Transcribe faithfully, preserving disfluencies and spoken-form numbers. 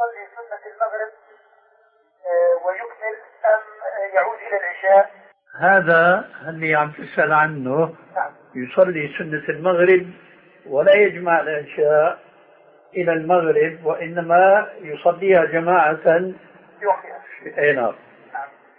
يصلي سنة المغرب ويكمل أم يعود إلى العشاء؟ هذا اللي عم تسأل عنه. نعم. يصلي سنة المغرب ولا يجمع العشاء إلى المغرب، وإنما يصليها جماعة في وقتها. أي نعم.